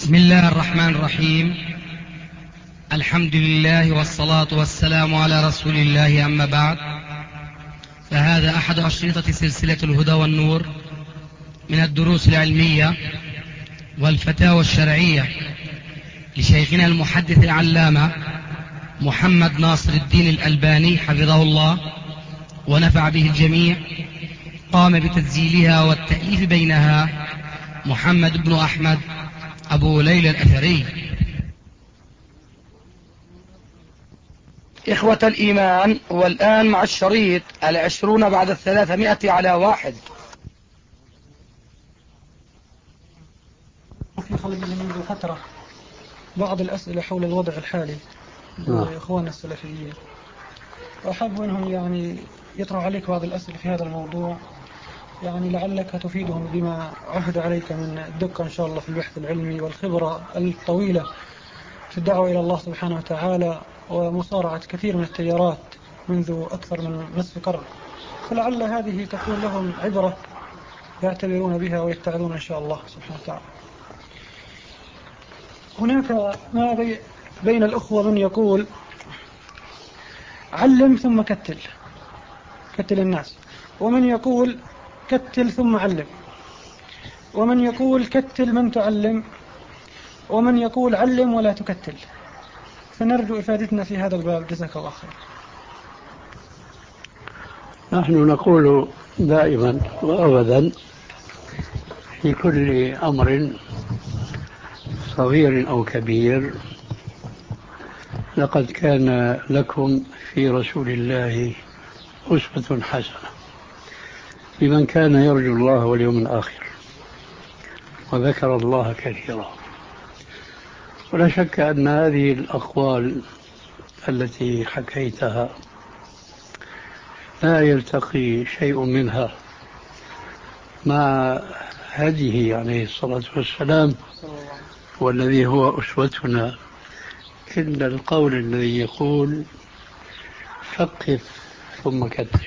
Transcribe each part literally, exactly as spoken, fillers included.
بسم الله الرحمن الرحيم. الحمد لله والصلاة والسلام على رسول الله، أما بعد، فهذا أحد أشرطة سلسلة الهدى والنور من الدروس العلمية والفتاوى الشرعية لشيخنا المحدث العلامة محمد ناصر الدين الألباني حفظه الله ونفع به الجميع. قام بتسجيلها والتأليف بينها محمد بن أحمد أبو ليلى الأثري. إخوة الإيمان، والآن مع الشريط العشرون بعد الثلاثمائة على واحد. في خلق منذ فترة بعض الأسئلة حول الوضع الحالي لإخواننا السلفيين، وأحب أنهم يعني يطرح عليك بعض الأسئلة في هذا الموضوع، يعني لعلك تفيدهم بما عهد عليك من الدقة إن شاء الله في البحث العلمي والخبرة الطويلة في الدعوة إلى الله سبحانه وتعالى ومصارعة كثير من التيارات منذ أكثر من نصف قرن، فلعل هذه تكون لهم عبرة يعتبرون بها ويتعظون إن شاء الله سبحانه وتعالى. هناك ما بين الأخوة من يقول علم ثم كتل كتل الناس، ومن يقول كتل ثم علم، ومن يقول كتل من تعلم، ومن يقول علم ولا تكتل. فنرجو إفادتنا في هذا الباب، جزاك الله خير. نحن نقول دائما وأبدا في كل أمر صغير أو كبير: لقد كان لكم في رسول الله أسوة حسنة لمن كان يرجو الله واليوم الآخر وذكر الله كثيرا. ولا شك أن هذه الأقوال التي حكيتها لا يلتقي شيء منها مع هديه عليه الصلاة والسلام والذي هو أسوتنا، إلا القول الذي يقول فقف ثم كتل.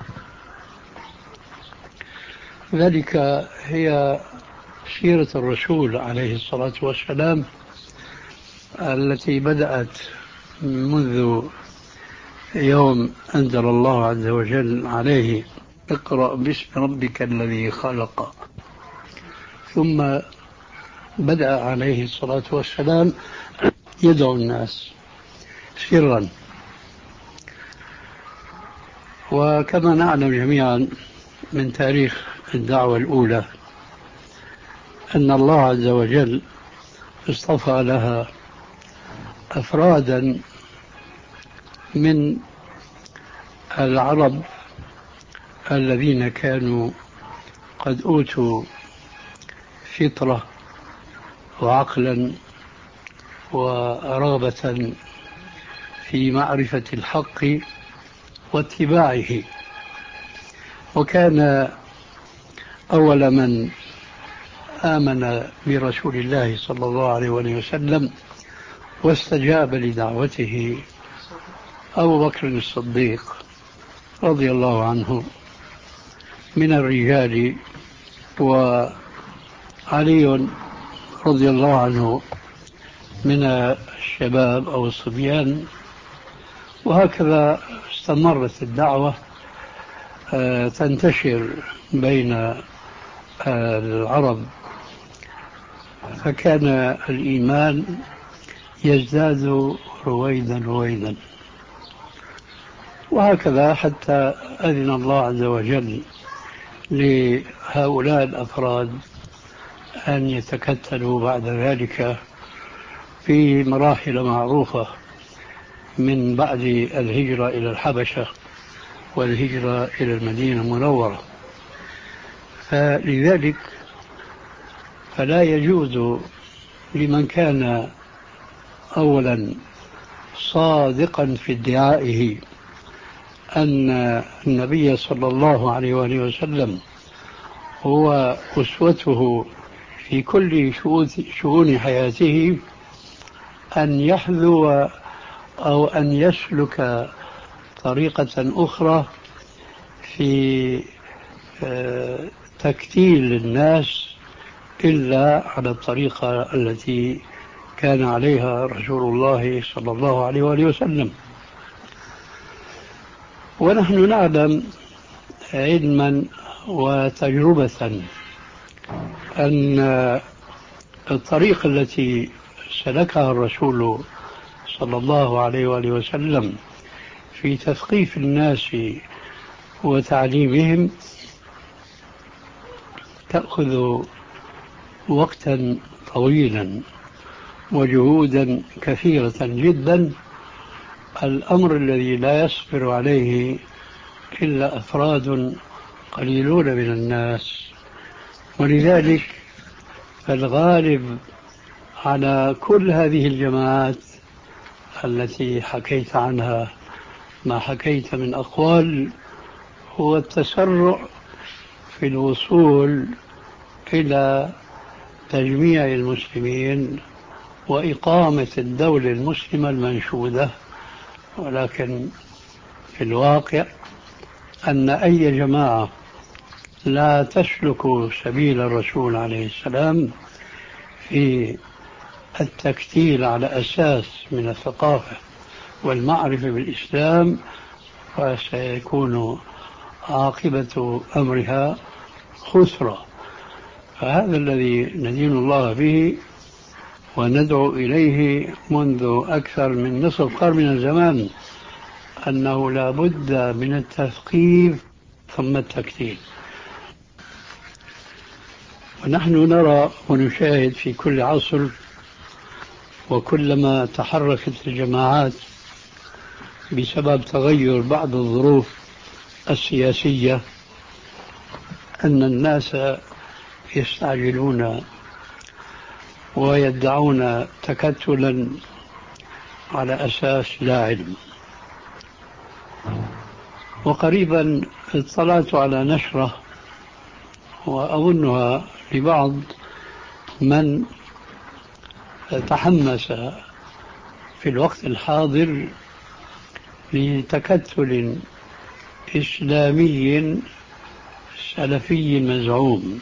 ذلك هي سيرة الرسول عليه الصلاة والسلام التي بدأت منذ يوم أنزل الله عز وجل عليه: اقرأ باسم ربك الذي خلق. ثم بدأ عليه الصلاة والسلام يدعو الناس سرا. وكما نعلم جميعا من تاريخ الدعوة الأولى أن الله عز وجل اصطفى لها أفرادا من العرب الذين كانوا قد أوتوا فطرة وعقلا ورغبة في معرفة الحق واتباعه. وكان أول من آمن برسول الله صلى الله عليه وسلم واستجاب لدعوته أبو بكر الصديق رضي الله عنه من الرجال، وعلي رضي الله عنه من الشباب أو الصبيان. وهكذا استمرت الدعوة تنتشر بين العرب، فكان الإيمان يزداد رويدا رويدا. وهكذا حتى أذن الله عز وجل لهؤلاء الأفراد أن يتكتلوا بعد ذلك في مراحل معروفة من بعد الهجرة إلى الحبشة والهجرة إلى المدينة المنورة. فلذلك فلا يجوز لمن كان أولا صادقا في ادعائه أن النبي صلى الله عليه وآله وسلم هو أسوته في كل شؤون حياته أن يحذو أو أن يسلك طريقة أخرى في تكتيل الناس إلا على الطريقة التي كان عليها رسول الله صلى الله عليه وآله وسلم. ونحن نعلم علما وتجربة أن الطريقة التي سلكها الرسول صلى الله عليه وآله وسلم في تثقيف الناس وتعليمهم تأخذ وقتا طويلا وجهودا كثيرة جدا، الأمر الذي لا يصبر عليه إلا أفراد قليلون من الناس. ولذلك فالغالب على كل هذه الجماعات التي حكيت عنها ما حكيت من أقوال هو التسرع في الوصول إلى تجميع المسلمين وإقامة الدولة المسلمة المنشودة. ولكن في الواقع أن أي جماعة لا تسلك سبيل الرسول عليه السلام في التكتيل على أساس من الثقافة والمعرفة بالإسلام فسيكون عاقبة أمرها خسرة. فهذا الذي ندين الله به وندعو إليه منذ أكثر من نصف قرن من الزمان، أنه لا بد من التثقيف ثم التكتيل. ونحن نرى ونشاهد في كل عصر وكلما تحركت الجماعات بسبب تغير بعض الظروف السياسية أن الناس يستعجلون ويدعون تكتلا على أساس لا علم. وقريبا اطلعت على نشرة وأظنها لبعض من تحمس في الوقت الحاضر لتكتل إسلامي سلفي مزعوم.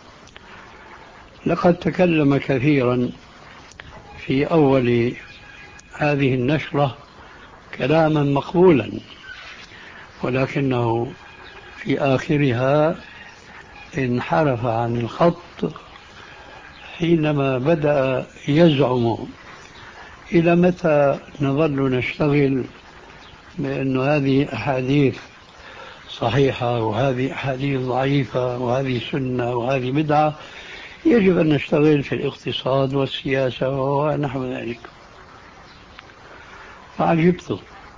لقد تكلم كثيرا في أول هذه النشرة كلاما مقبولا، ولكنه في آخرها انحرف عن الخط حينما بدأ يزعم إلى متى نظل نشتغل بأن هذه أحاديث صحيحة وهذه أحاديث ضعيفة وهذه سنة وهذه بدعة، يجب أن نشتغل في الاقتصاد والسياسة ونحو ذلك. فعجبت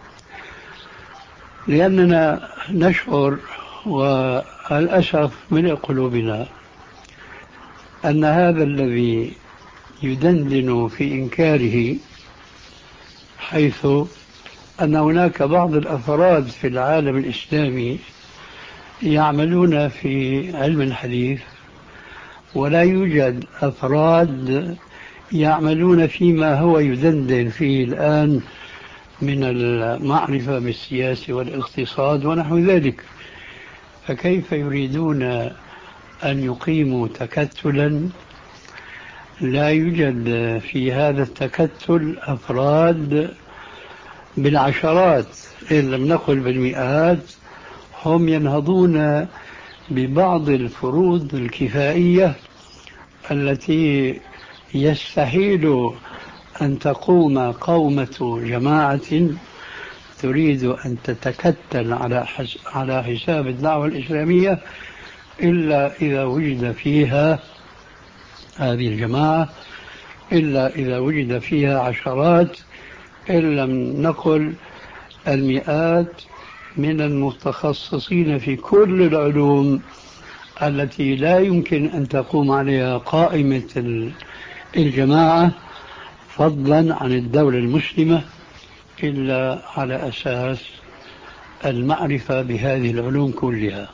لأننا نشعر والأسف من قلوبنا أن هذا الذي يدندن في إنكاره، حيث أن هناك بعض الأفراد في العالم الإسلامي يعملون في علم الحديث ولا يوجد أفراد يعملون فيما هو يدندن فيه الآن من المعرفة بالسياسة والاقتصاد ونحو ذلك. فكيف يريدون أن يقيموا تكتلا لا يوجد في هذا التكتل أفراد بالعشرات إن لم نقل بالمئات هم ينهضون ببعض الفروض الكفائية التي يستحيل أن تقوم قومة جماعة تريد أن تتكتل على على حساب الدعوة الإسلامية إلا إذا وجد فيها هذه الجماعة، إلا إذا وجد فيها عشرات إن لم نقل المئات من المتخصصين في كل العلوم التي لا يمكن أن تقوم عليها قائمة الجماعة فضلا عن الدولة المسلمة إلا على أساس المعرفة بهذه العلوم كلها.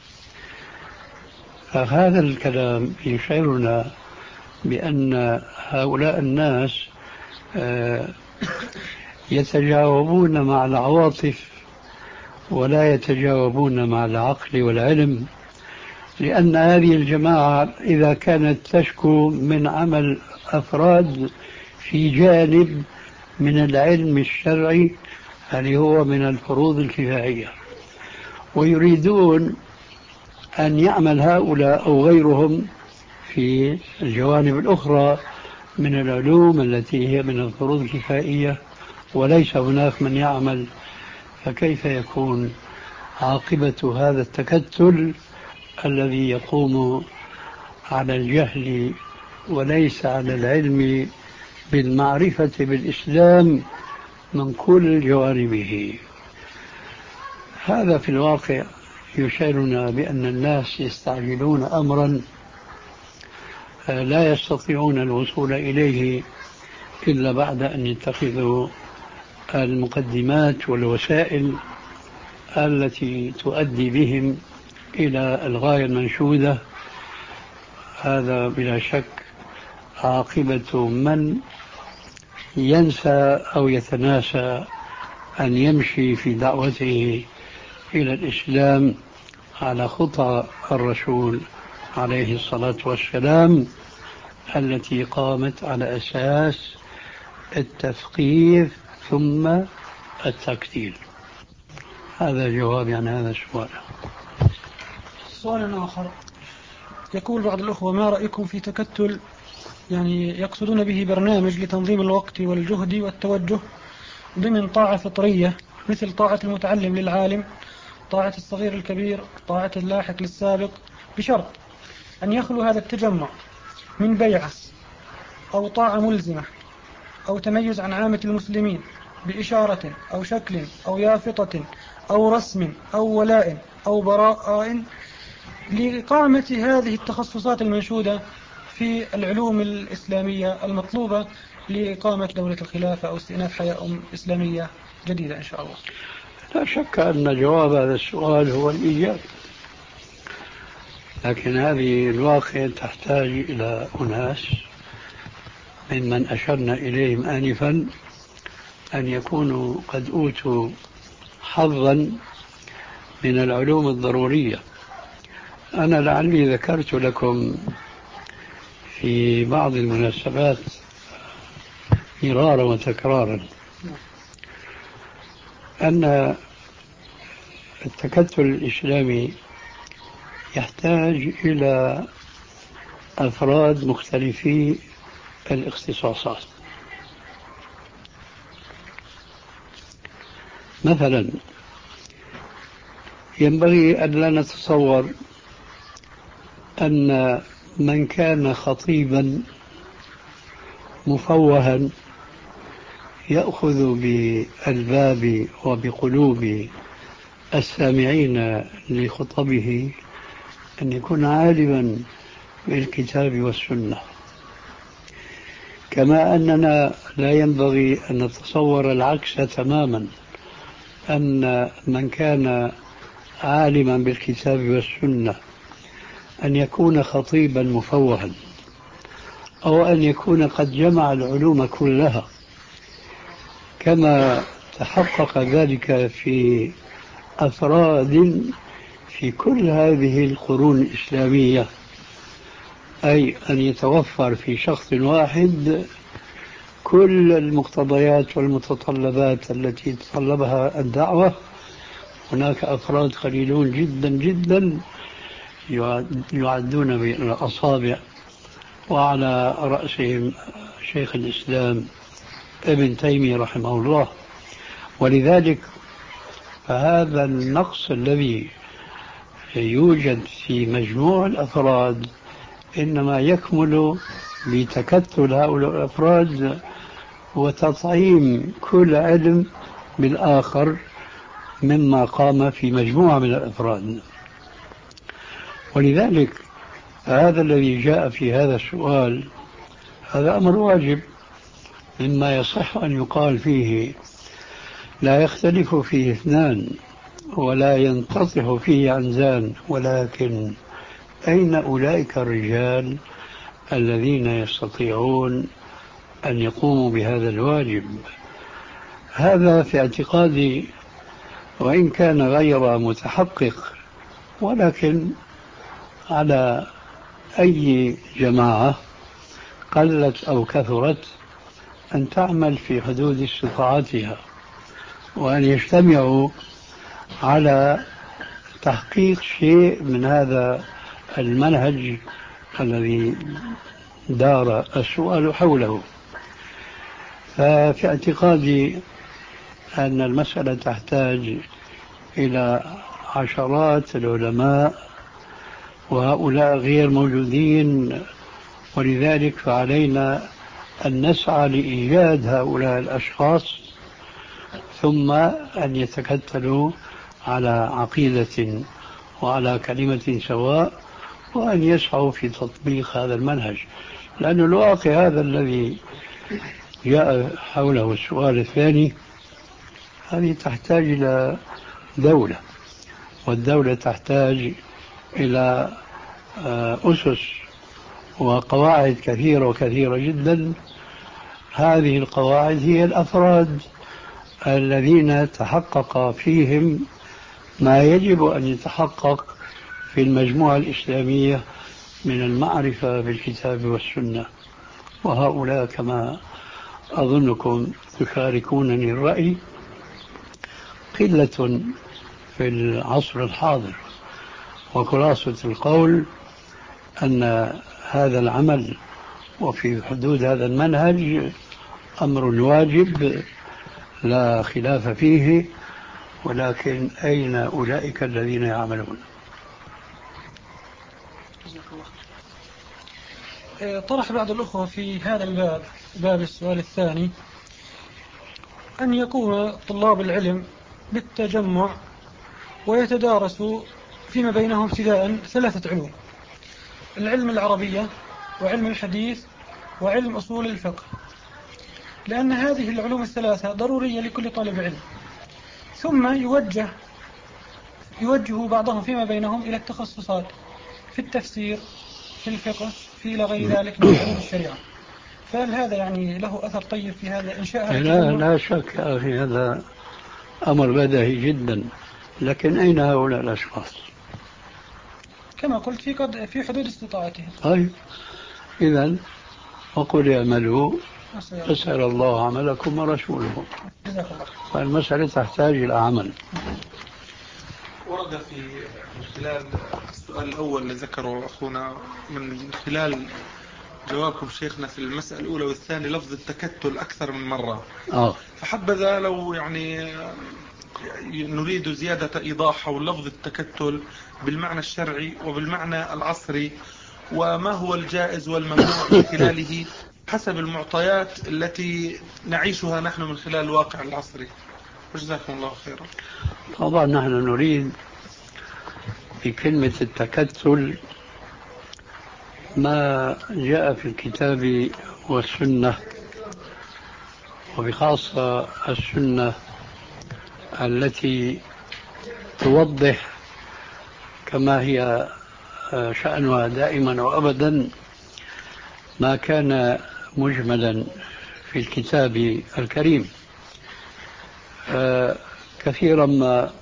فهذا الكلام يشعرنا بأن هؤلاء الناس يتجاوبون مع العواطف ولا يتجاوبون مع العقل والعلم، لأن هذه الجماعة إذا كانت تشكو من عمل أفراد في جانب من العلم الشرعي اللي هو من الفروض الكفائية، ويريدون أن يعمل هؤلاء أو غيرهم في الجوانب الأخرى من العلوم التي هي من الفروض الكفائية وليس هناك من يعمل، فكيف يكون عاقبة هذا التكتل الذي يقوم على الجهل وليس على العلم بالمعرفة بالإسلام من كل جوانبه؟ هذا في الواقع يشعرنا بأن الناس يستعجلون أمرا لا يستطيعون الوصول إليه إلا بعد أن يتخذوا المقدمات والوسائل التي تؤدي بهم إلى الغاية المنشودة. هذا بلا شك عاقبة من ينسى أو يتناسى أن يمشي في دعوته إلى الإسلام على خطى الرسول عليه الصلاة والسلام التي قامت على أساس التثقيف ثم التكتيل. هذا جوابي عن هذا السؤال. سؤال آخر يقول بعض الأخوة: ما رأيكم في تكتل يعني يقصدون به برنامج لتنظيم الوقت والجهد والتوجه ضمن طاعة فطرية مثل طاعة المتعلم للعالم، طاعة الصغير الكبير، طاعة اللاحق للسابق، بشرط أن يخلو هذا التجمع من بيعة أو طاعة ملزمة أو تميز عن عامة المسلمين بإشارة أو شكل أو يافطة أو رسم أو ولاء أو براء لإقامة هذه التخصصات المنشودة في العلوم الإسلامية المطلوبة لإقامة دولة الخلافة أو استئناف حياة إسلامية جديدة إن شاء الله. لا شك أن جواب هذا السؤال هو الإيجاب، لكن هذه الواقع تحتاج إلى أناس ممن أشرنا إليهم آنفا أن يكونوا قد أوتوا حظا من العلوم الضرورية. أنا لعلي ذكرت لكم في بعض المناسبات مرارا وتكرارا أن التكتل الإسلامي يحتاج إلى أفراد مختلفي الاختصاصات. مثلا ينبغي أن لا نتصور أن من كان خطيبا مفوها يأخذ بالباب وبقلوب السامعين لخطبه أن يكون عالما بالكتاب والسنة، كما أننا لا ينبغي أن نتصور العكس تماما، أن من كان عالما بالكتاب والسنة أن يكون خطيبا مفوها أو أن يكون قد جمع العلوم كلها، كما تحقق ذلك في أفراد في كل هذه القرون الإسلامية، أي أن يتوفر في شخص واحد كل المقتضيات والمتطلبات التي تطلبها الدعوة. هناك أفراد قليلون جدا جدا يعدون بالأصابع، وعلى رأسهم شيخ الإسلام ابن تيمية رحمه الله. ولذلك فهذا النقص الذي يوجد في مجموع الأفراد إنما يكمل بتكتل هؤلاء الأفراد وتطعيم كل علم بالآخر مما قام في مجموعة من الأفراد. ولذلك هذا الذي جاء في هذا السؤال هذا أمر واجب، مما يصح أن يقال فيه لا يختلف فيه اثنان ولا ينتطح فيه عنزان، ولكن أين أولئك الرجال الذين يستطيعون أن يقوموا بهذا الواجب؟ هذا في اعتقادي وإن كان غير متحقق، ولكن على أي جماعة قلت أو كثرت أن تعمل في حدود استطاعتها، وأن يجتمعوا على تحقيق شيء من هذا المنهج الذي دار السؤال حوله. ففي اعتقادي أن المسألة تحتاج إلى عشرات العلماء، وهؤلاء غير موجودين، ولذلك فعلينا أن نسعى لإيجاد هؤلاء الأشخاص، ثم أن يتكتلوا على عقيدة وعلى كلمة سواء، وأن يسعوا في تطبيق هذا المنهج. لأن الواقع هذا الذي جاء حوله السؤال الثاني، هذه تحتاج إلى دولة، والدولة تحتاج إلى أسس وقواعد كثيرة وكثيرة جدا. هذه القواعد هي الأفراد الذين تحقق فيهم ما يجب أن يتحقق في المجموعة الإسلامية من المعرفة بالكتاب والسنة، وهؤلاء كما أظنكم تشاركونني الرأي قلة في العصر الحاضر. وخلاصة القول أن هذا العمل وفي حدود هذا المنهج أمر واجب لا خلاف فيه، ولكن أين أولئك الذين يعملون؟ طرح بعض الأخوة في هذا الباب، باب السؤال الثاني، أن يكون طلاب العلم بالتجمع ويتدارسوا فيما بينهم ابتداء ثلاثة علوم: العلم العربية، وعلم الحديث، وعلم أصول الفقه، لأن هذه العلوم الثلاثة ضرورية لكل طالب علم. ثم يوجه يوجه بعضهم فيما بينهم إلى التخصصات في التفسير، في الفقه، في إلى غير ذلك من علوم الشريعة. فهل هذا يعني له أثر طيب في هذا إنشاء؟ لا لا شك يا أخي، هذا أمر بديهي جدا، لكن أين هؤلاء الأشخاص؟ كما قلت في قد في حدود استطاعتهم. طيب إذن وقل اعملوا فسيرى الله عملكم ورسوله. فالمسألة تحتاج إلى عمل. ورد في خلال السؤال الأول اللي ذكره أخونا من خلال جوابكم شيخنا في المسألة الأولى والثانية لفظ التكتل أكثر من مرة. آه. فحبذا لو يعني نريد زيادة إيضاح حول لفظ التكتل بالمعنى الشرعي وبالمعنى العصري، وما هو الجائز والممنوع من خلاله حسب المعطيات التي نعيشها نحن من خلال الواقع العصري. جزاكم الله خيرا. طبعا نحن نريد بكلمة التكتل ما جاء في الكتاب والسنة، وبخاصة السنة التي توضح كما هي شأنها دائما وأبدا ما كان مجملا في الكتاب الكريم. كثيرا ما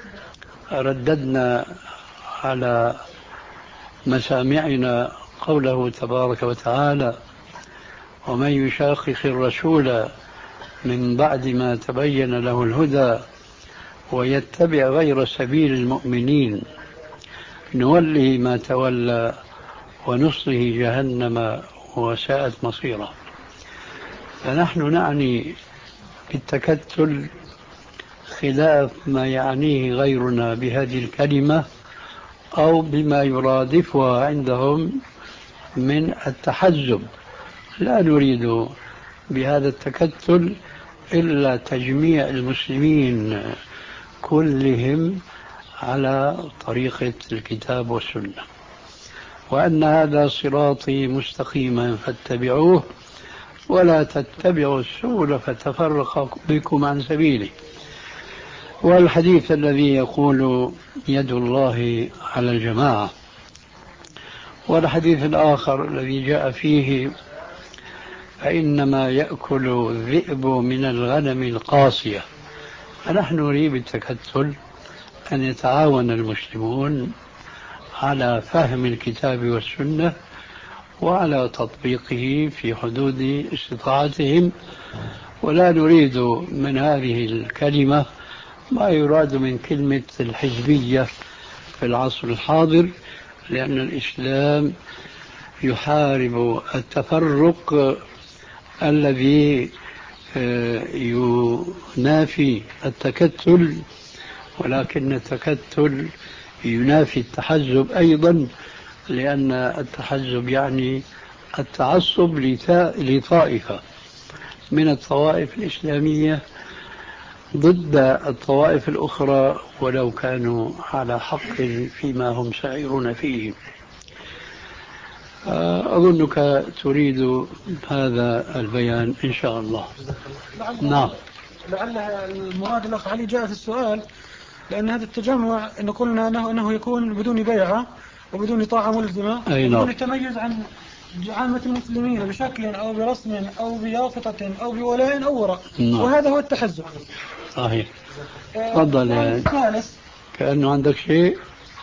رددنا على مسامعنا قوله تبارك وتعالى: ومن يشاقق الرسول من بعد ما تبين له الهدى ويتبع غير سبيل المؤمنين نوله ما تولى ونصله جهنم وساءت مصيرا. فنحن نعني بالتكتل خلاف ما يعنيه غيرنا بهذه الكلمة أو بما يرادفها عندهم من التحزب. لا نريد بهذا التكتل إلا تجميع المسلمين كلهم على طريقة الكتاب والسنة، وأن هذا صراطي مستقيما فاتبعوه ولا تتبعوا السبل فتفرق بكم عن سبيله. والحديث الذي يقول يد الله على الجماعة، والحديث الآخر الذي جاء فيه فإنما يأكل الذئب من الغنم القاسية. فنحن نريد بالتكتل أن يتعاون المسلمون على فهم الكتاب والسنة وعلى تطبيقه في حدود استطاعتهم، ولا نريد من هذه الكلمة ما يراد من كلمة الحزبية في العصر الحاضر، لأن الإسلام يحارب التفرق الذي ينافي التكتل، ولكن التكتل ينافي التحزب أيضا، لأن التحزب يعني التعصب لطائفة من الطوائف الإسلامية ضد الطوائف الأخرى ولو كانوا على حق فيما هم سائرون فيه. أظنك تريد هذا البيان إن شاء الله. نعم. لعل المراد الأخ علي جاء في السؤال لأن هذا التجمع إن قلنا أنه, أنه يكون بدون بيعة وبدون طاعة ملزمة وبدون تميز عن عامة المسلمين بشكل أو برسم أو بيافطة أو بولاء أو وراء. نعم. وهذا هو التحزب. صحيح. تفضل. آه الثالث كأنه عندك شيء.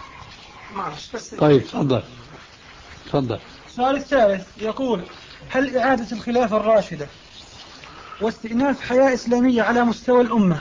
طيب تفضل تفضل. السؤال الثالث يقول: هل إعادة الخلافة الراشدة واستئناف حياة إسلامية على مستوى الأمة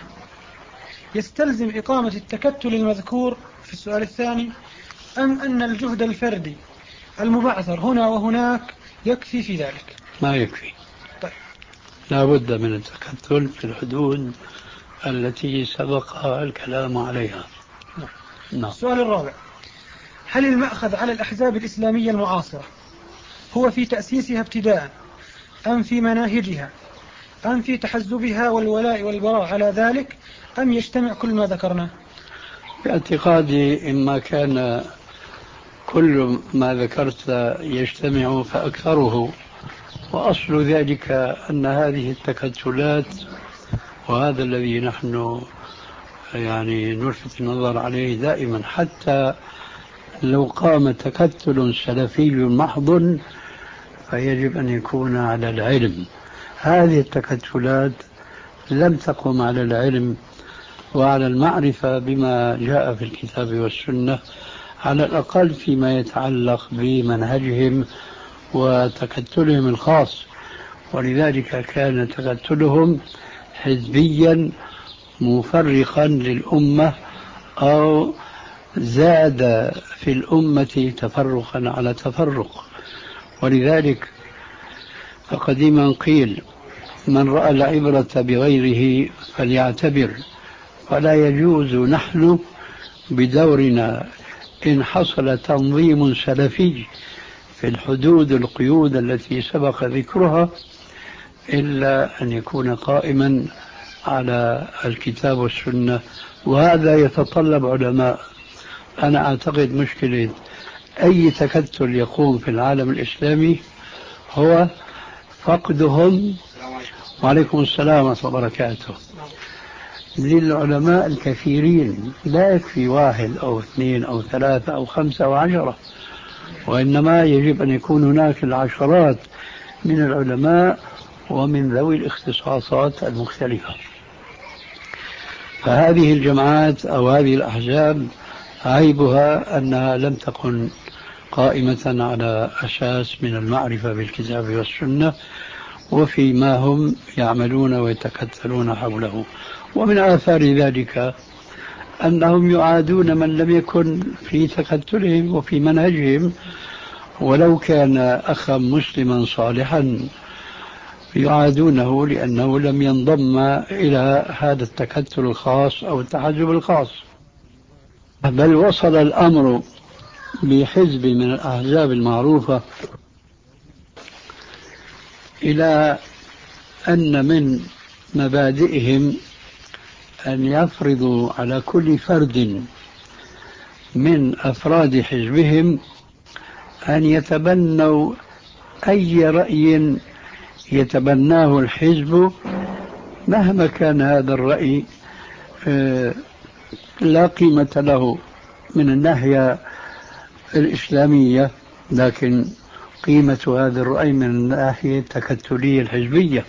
يستلزم إقامة التكتل المذكور في السؤال الثاني، أم أن الجهد الفردي المبعثر هنا وهناك يكفي في ذلك؟ ما يكفي. طيب. لا بد من التكتل في الحدود التي سبق الكلام عليها. نعم. نعم. السؤال الرابع: هل المأخذ على الأحزاب الإسلامية المعاصرة هو في تأسيسها ابتداء، أم في مناهجها، أم في تحزبها والولاء والبراء على ذلك، أم يجتمع كل ما ذكرناه؟ باعتقادي إما كان كل ما ذكرت يجتمع فأكثره، وأصل ذلك أن هذه التكتلات، وهذا الذي نحن يعني نلفت النظر عليه دائما، حتى لو قام تكتل سلفي محض فيجب أن يكون على العلم. هذه التكتلات لم تقم على العلم وعلى المعرفة بما جاء في الكتاب والسنة، على الأقل فيما يتعلق بمنهجهم وتكتلهم الخاص، ولذلك كان تكتلهم حزبيا مفرقا للأمة أو زاد في الأمة تفرقا على تفرق. ولذلك فقديما قيل: من رأى العبرة بغيره فليعتبر. فلا يجوز نحن بدورنا إن حصل تنظيم سلفي في الحدود القيود التي سبق ذكرها إلا أن يكون قائما على الكتاب والسنة، وهذا يتطلب علماء. أنا أعتقد مشكلة أي تكتل يقوم في العالم الإسلامي هو فقدهم، وعليكم السلام ورحمة الله وبركاته، للعلماء الكثيرين. لا يكفي واحد أو اثنين أو ثلاثة أو خمسة أو عشرة، وإنما يجب أن يكون هناك العشرات من العلماء ومن ذوي الاختصاصات المختلفة. فهذه الجماعات أو هذه الأحزاب عيبها أنها لم تكن قائمة على أساس من المعرفة بالكتاب والسنة وفيما هم يعملون ويتكتلون حوله. ومن آثار ذلك أنهم يعادون من لم يكن في تكتلهم وفي منهجهم، ولو كان أخا مسلما صالحا يعادونه لأنه لم ينضم إلى هذا التكتل الخاص أو التحزب الخاص. بل وصل الأمر بحزب من الأحزاب المعروفة إلى أن من مبادئهم أن يفرضوا على كل فرد من أفراد حزبهم أن يتبنوا أي رأي يتبناه الحزب، مهما كان هذا الرأي لا قيمة له من الناحية الإسلامية، لكن قيمة هذا الرأي من الناحية التكتلية الحزبية.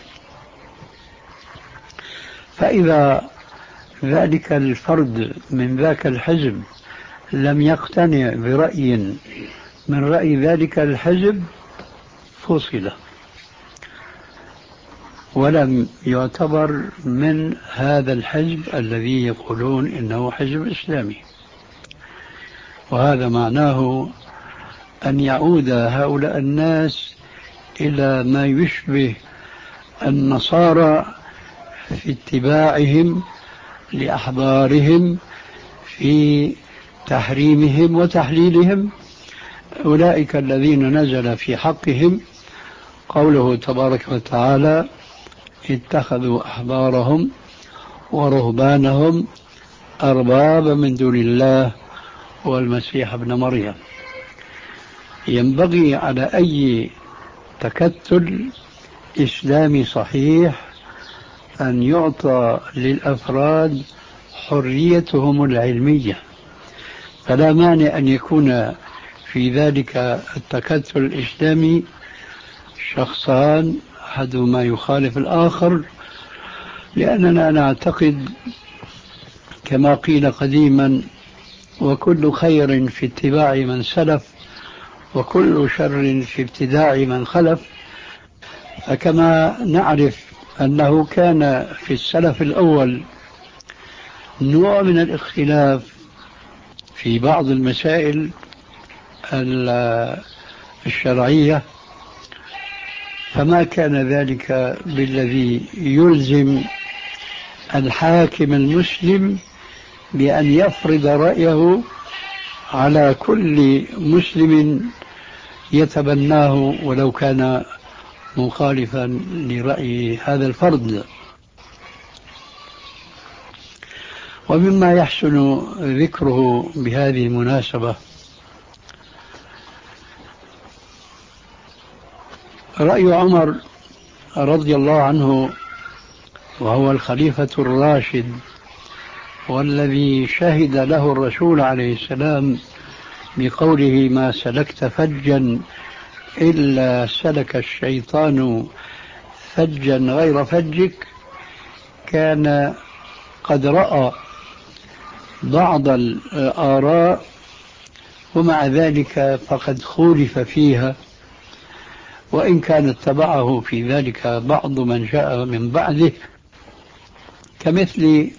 فإذا ذلك الفرد من ذاك الحزب لم يقتنع برأي من رأي ذلك الحزب فصل ولم يعتبر من هذا الحزب الذي يقولون إنه حزب إسلامي. وهذا معناه أن يعود هؤلاء الناس إلى ما يشبه النصارى في اتباعهم لأحبارهم في تحريمهم وتحليلهم، أولئك الذين نزل في حقهم قوله تبارك وتعالى: اتخذوا أحبارهم ورهبانهم أربابا من دون الله والمسيح ابن مريم. ينبغي على أي تكتل إسلامي صحيح أن يعطى للأفراد حريتهم العلمية، فلا مانع أن يكون في ذلك التكتل الإسلامي شخصان أحدهما يخالف الآخر، لأننا نعتقد كما قيل قديما: وكل خير في اتباع من سلف وكل شر في ابتداع من خلف. فكما نعرف أنه كان في السلف الأول نوع من الاختلاف في بعض المسائل الشرعية، فما كان ذلك بالذي يلزم الحاكم المسلم بأن يفرض رأيه على كل مسلم يتبناه ولو كان مخالفا لرأي هذا الفرد. ومما يحسن ذكره بهذه المناسبة رأي عمر رضي الله عنه، وهو الخليفة الراشد والذي شهد له الرسول عليه السلام بقوله: ما سلكت فجا إلا سلك الشيطان فجا غير فجك. كان قد رأى بعض الآراء ومع ذلك فقد خولف فيها، وإن كان اتبعه في ذلك بعض من جاء من بعده، كمثل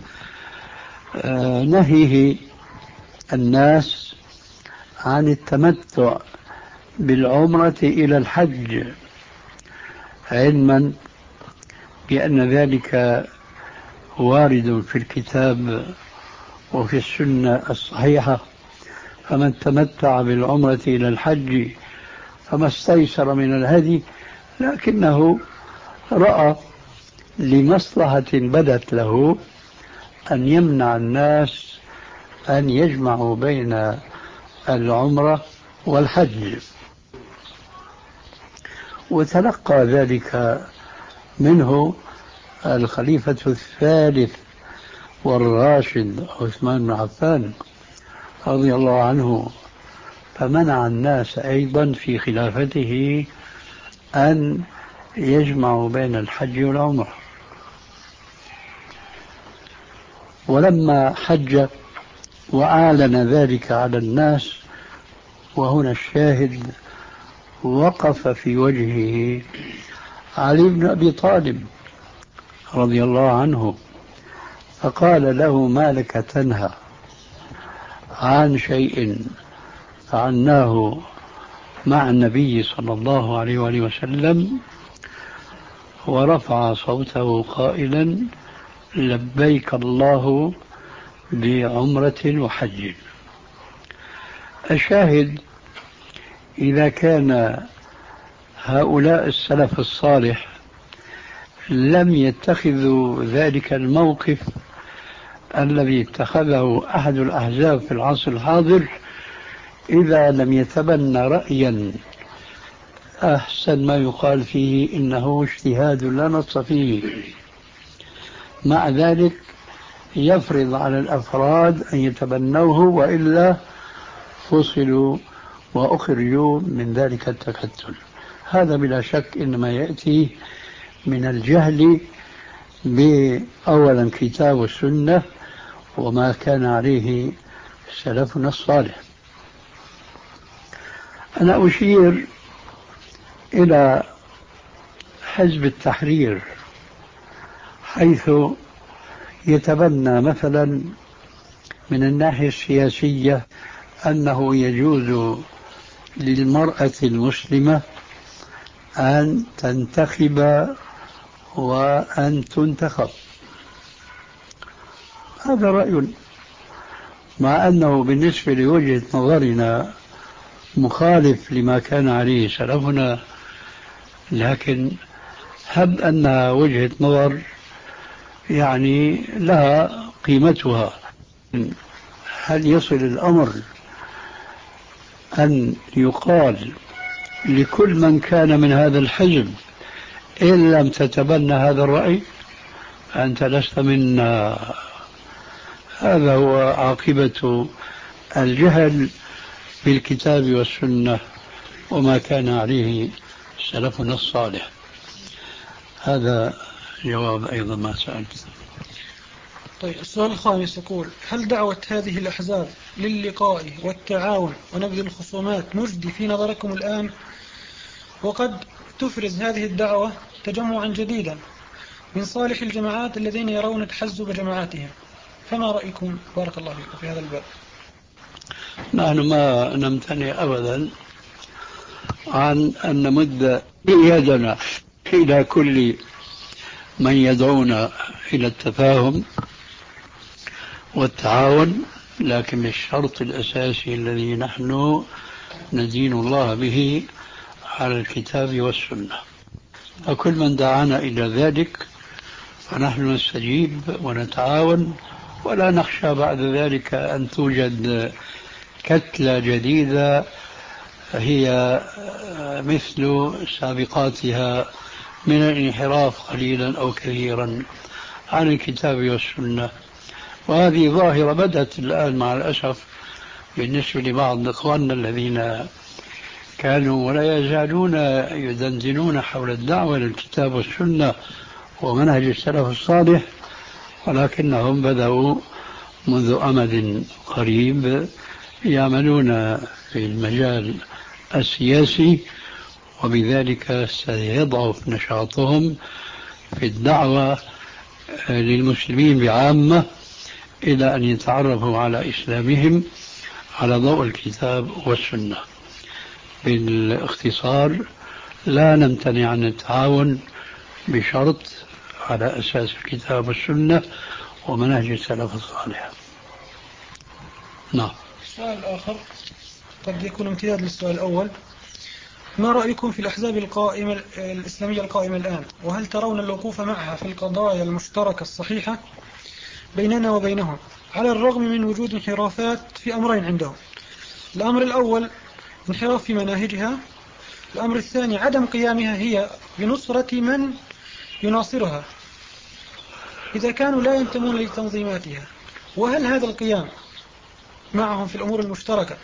نهيه الناس عن التمتع بالعمرة إلى الحج، علما بأن ذلك وارد في الكتاب وفي السنة الصحيحة: فمن تمتع بالعمرة إلى الحج فما استيسر من الهدي. لكنه رأى لمصلحة بدت له أن يمنع الناس أن يجمعوا بين العمرة والحج، وتلقى ذلك منه الخليفة الثالث والراشد عثمان بن عفان رضي الله عنه، فمنع الناس أيضا في خلافته أن يجمعوا بين الحج والعمرة. ولما حج وأعلن ذلك على الناس، وهنا الشاهد، وقف في وجهه علي بن أبي طالب رضي الله عنه فقال له: ما لك تنهى عن شيء فعلناه مع النبي صلى الله عليه وآله وسلم؟ ورفع صوته قائلا: لبيك الله بعمرة وحج. الشاهد: إذا كان هؤلاء السلف الصالح لم يتخذوا ذلك الموقف الذي اتخذه أحد الأحزاب في العصر الحاضر، إذا لم يتبنى رأيا أحسن ما يقال فيه إنه اجتهاد لا نص فيه، مع ذلك يفرض على الأفراد أن يتبنوه، وإلا فصلوا وأخرجوا من ذلك التكتل. هذا بلا شك إنما يأتي من الجهل بأولا كتاب السنة وما كان عليه سلفنا الصالح. أنا أشير إلى حزب التحرير، حيث يتبنى مثلا من الناحية السياسية أنه يجوز للمرأة المسلمة أن تنتخب وأن تنتخب. هذا رأي، مع أنه بالنسبة لوجهة نظرنا مخالف لما كان عليه سلفنا، لكن هب أنها وجهة نظر يعني لها قيمتها. هل يصل الأمر أن يقال لكل من كان من هذا الحزب إن لم تتبنى هذا الرأي أنت لست منا؟ هذا هو عاقبة الجهل بالكتاب والسنة وما كان عليه سلفنا الصالح. هذا جواب أيضا ما سألت. طيب، السؤال الخامس يقول: هل دعوة هذه الأحزاب للقاء والتعاون ونبذ الخصومات مجدي في نظركم الآن؟ وقد تفرز هذه الدعوة تجمعا جديدا من صالح الجماعات الذين يرون تحزب جماعاتهم، فما رأيكم بارك الله فيكم في هذا الباب؟ نحن ما نمتنع أبدا عن أن نمد يدنا إلى كل من يدعونا إلى التفاهم والتعاون، لكن الشرط الأساسي الذي نحن ندين الله به على الكتاب والسنة، وكل من دعانا إلى ذلك فنحن نستجيب ونتعاون، ولا نخشى بعد ذلك أن توجد كتلة جديدة هي مثل سابقاتها من الانحراف قليلا أو كثيرا عن الكتاب والسنة. وهذه ظاهرة بدأت الآن مع الأسف بالنسبة لبعض إخواننا الذين كانوا ولا يزالون يدندنون حول الدعوة للكتاب والسنة ومنهج السلف الصالح، ولكنهم بدأوا منذ أمد قريب يعملون في المجال السياسي، وبذلك سيضعف نشاطهم في الدعوة للمسلمين بعامة إلى أن يتعرفوا على إسلامهم على ضوء الكتاب والسنة. بالاختصار، لا نمتنع عن التعاون بشرط على أساس الكتاب والسنة ومنهج السلف الصالح. نعم. السؤال الآخر قد يكون امتداد للسؤال الأول: ما رأيكم في الأحزاب القائمة الإسلامية القائمة الآن؟ وهل ترون الوقوف معها في القضايا المشتركة الصحيحة بيننا وبينهم على الرغم من وجود انحرافات في أمرين عندهم؟ الأمر الأول انحراف في مناهجها، الأمر الثاني عدم قيامها هي بنصرة من يناصرها إذا كانوا لا ينتمون لتنظيماتها. وهل هذا القيام معهم في الأمور المشتركة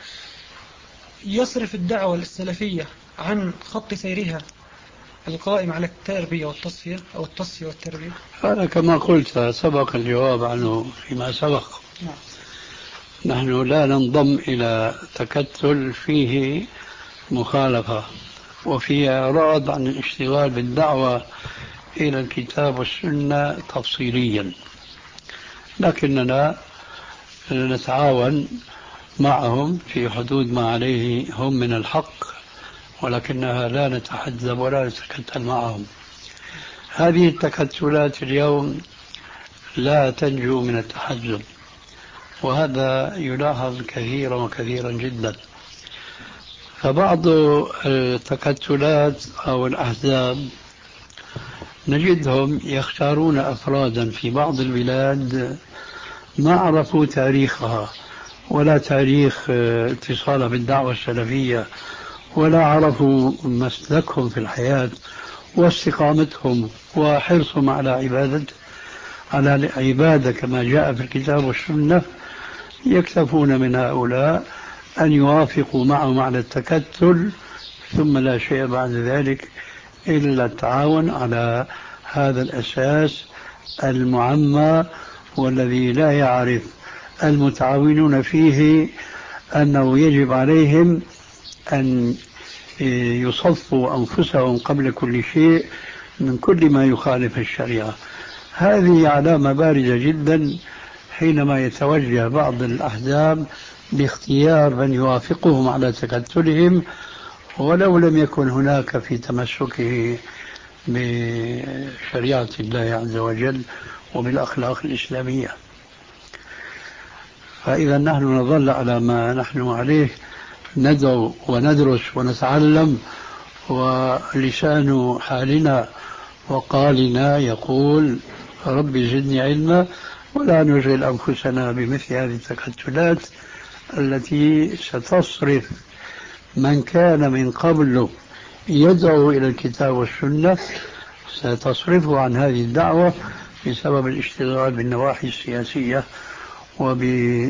يصرف الدعوة السلفية عن خط سيرها القائم على التربية والتصفية أو التصفية والتربية؟ هذا كما قلت سبق الجواب عنه فيما سبق. نعم. نحن لا ننضم إلى تكتل فيه مخالفة وفيه إعراض عن الاشتغال بالدعوة إلى الكتاب والسنة تفصيليا، لكننا نتعاون معهم في حدود ما عليه هم من الحق، ولكنها لا نتحزب ولا نتكتل معهم. هذه التكتلات اليوم لا تنجو من التحزب، وهذا يلاحظ كثيرا وكثيرا جدا. فبعض التكتلات أو الأحزاب نجدهم يختارون أفرادا في بعض البلاد ما عرفوا تاريخها ولا تاريخ اتصالها بالدعوة السلفية، ولا عرفوا مسلكهم في الحياة واستقامتهم وحرصهم على عبادة على العبادة كما جاء في الكتاب والسنة. يكتفون من هؤلاء أن يوافقوا معهم على التكتل، ثم لا شيء بعد ذلك إلا التعاون على هذا الأساس المعمى والذي لا يعرف المتعاونون فيه أنه يجب عليهم أن يصفوا أنفسهم قبل كل شيء من كل ما يخالف الشريعة. هذه علامة بارزة جدا حينما يتوجه بعض الأحزاب باختيار من يوافقهم على تكتلهم ولو لم يكن هناك في تمسكه بشريعة الله عز وجل وبالأخلاق الإسلامية. فإذا نحن نظل على ما نحن عليه، ندعو وندرس ونتعلم، ولسان حالنا وقالنا يقول رب زدني علما، ولا نشغل أنفسنا بمثل هذه التكتلات التي ستصرف من كان من قبل يدعو إلى الكتاب والسنة، ستصرفه عن هذه الدعوة بسبب الاشتغال بالنواحي السياسية وب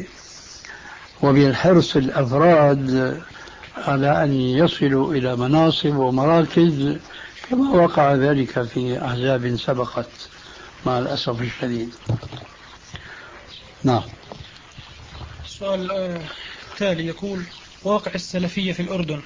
وبالحرص الأفراد على أن يصلوا إلى مناصب ومراكز كما وقع ذلك في أحزاب سبقت مع الأسف الشديد. نعم. السؤال التالي يقول: واقع السلفية في الأردن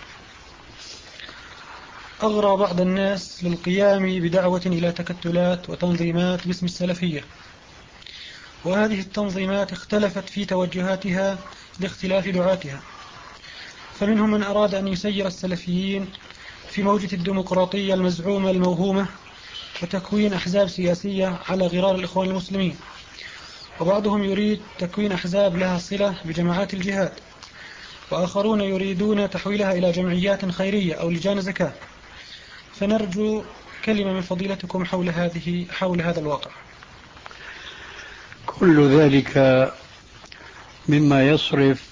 أغرى بعض الناس للقيام بدعوة إلى تكتلات وتنظيمات باسم السلفية، وهذه التنظيمات اختلفت في توجهاتها لاختلاف دعاتها، فمنهم من أراد أن يسير السلفيين في موجة الديمقراطية المزعومة الموهومة وتكوين أحزاب سياسية على غرار الإخوان المسلمين، وبعضهم يريد تكوين أحزاب لها صلة بجماعات الجهاد، وآخرون يريدون تحويلها إلى جمعيات خيرية أو لجان زكاة. فنرجو كلمة من فضيلتكم حول هذه حول هذا الواقع. كل ذلك مما يصرف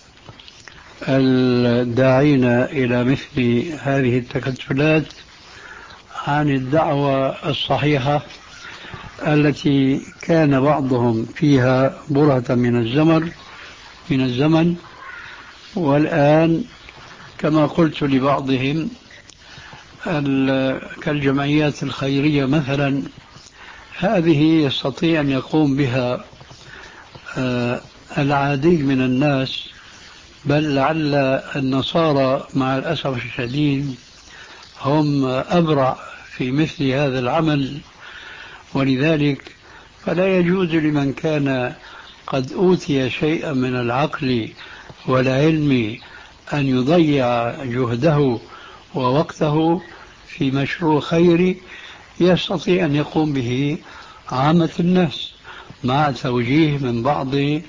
الداعين إلى مثل هذه التكتلات عن الدعوة الصحيحة التي كان بعضهم فيها برهة من الزمن من الزمن والآن كما قلت لبعضهم كالجمعيات الخيرية مثلا، هذه يستطيع أن يقوم بها العادي من الناس، بل لعل النصارى مع الأسف الشديد هم أبرع في مثل هذا العمل، ولذلك فلا يجوز لمن كان قد أوتي شيئا من العقل والعلم أن يضيع جهده ووقته في مشروع خيري يستطيع أن يقوم به عامة الناس مع توجيه من بعض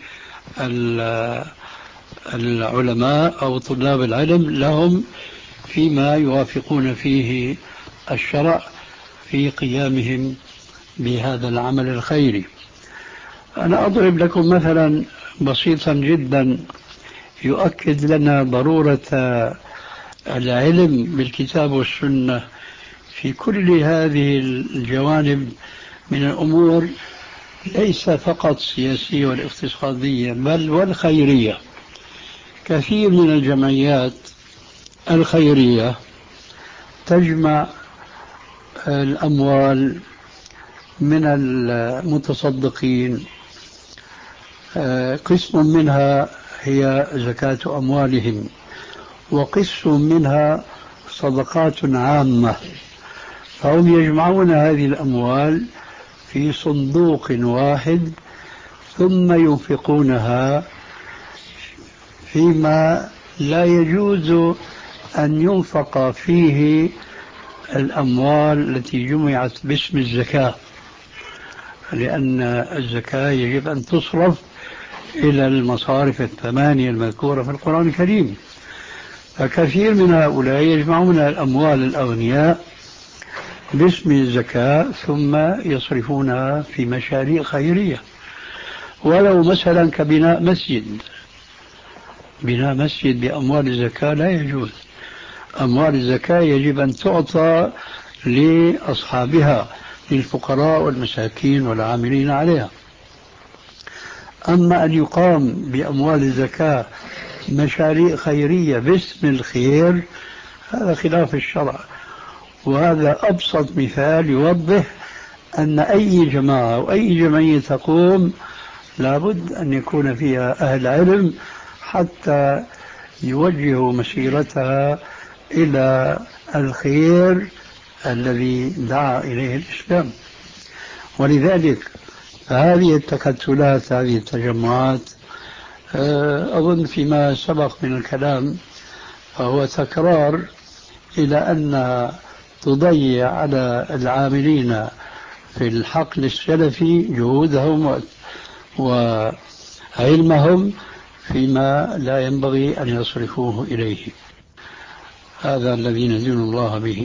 العلماء أو طلاب العلم لهم فيما يوافقون فيه الشرع في قيامهم بهذا العمل الخيري. أنا أضرب لكم مثلا بسيطا جدا يؤكد لنا ضرورة العلم بالكتاب والسنة في كل هذه الجوانب من الأمور، ليس فقط سياسية والاقتصادية بل والخيرية. كثير من الجمعيات الخيرية تجمع الأموال من المتصدقين، قسم منها هي زكاة أموالهم، وقسم منها صدقات عامة، فهم يجمعون هذه الأموال في صندوق واحد ثم ينفقونها فيما لا يجوز أن ينفق فيه الأموال التي جمعت باسم الزكاة، لأن الزكاة يجب أن تصرف إلى المصارف الثمانية المذكورة في القرآن الكريم. فكثير من هؤلاء يجمعون الأموال الأغنياء باسم الزكاة ثم يصرفونها في مشاريع خيرية، ولو مثلا كبناء مسجد. بناء مسجد بأموال الزكاة لا يجوز. أموال الزكاة يجب أن تعطى لأصحابها، للفقراء والمساكين والعاملين عليها. أما أن يقام بأموال الزكاة مشاريع خيرية باسم الخير، هذا خلاف الشرع. وهذا أبسط مثال يوضح أن أي جماعة أو أي جمعية تقوم لابد أن يكون فيها أهل علم حتى يوجهوا مسيرتها إلى الخير الذي دعا إليه الإسلام. ولذلك هذه التكتلات، هذه التجمعات، أظن فيما سبق من الكلام فهو تكرار إلى أن تضيع على العاملين في الحقل السلفي جهودهم وعلمهم فيما لا ينبغي أن يصرفوه إليه. هذا الذي ندين الله به.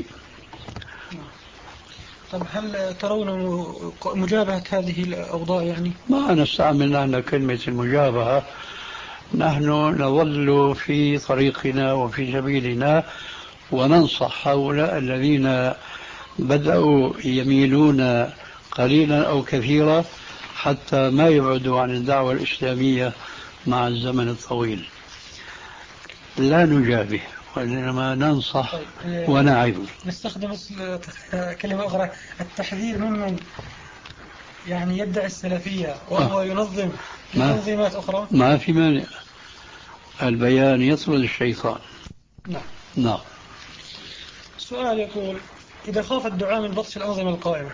طب هل ترون مجابهة هذه الأوضاع؟ يعني ما نستعمل نحن كلمة المجابهة، نحن نظل في طريقنا وفي سبيلنا وننصح هؤلاء الذين بدأوا يميلون قليلا أو كثيرا حتى ما يبعدوا عن الدعوة الإسلامية مع الزمن الطويل. لا نجابه وإنما ننصح ونعظ. نستخدم كلمة أخرى، التحذير ممن يعني يدعي السلفية وهو ينظم تنظيمات أخرى. ما في مانع، البيان يطرد الشيطان. نعم. نعم. السؤال يقول: إذا خاف الدعاء من بطش الأنظمة القائمة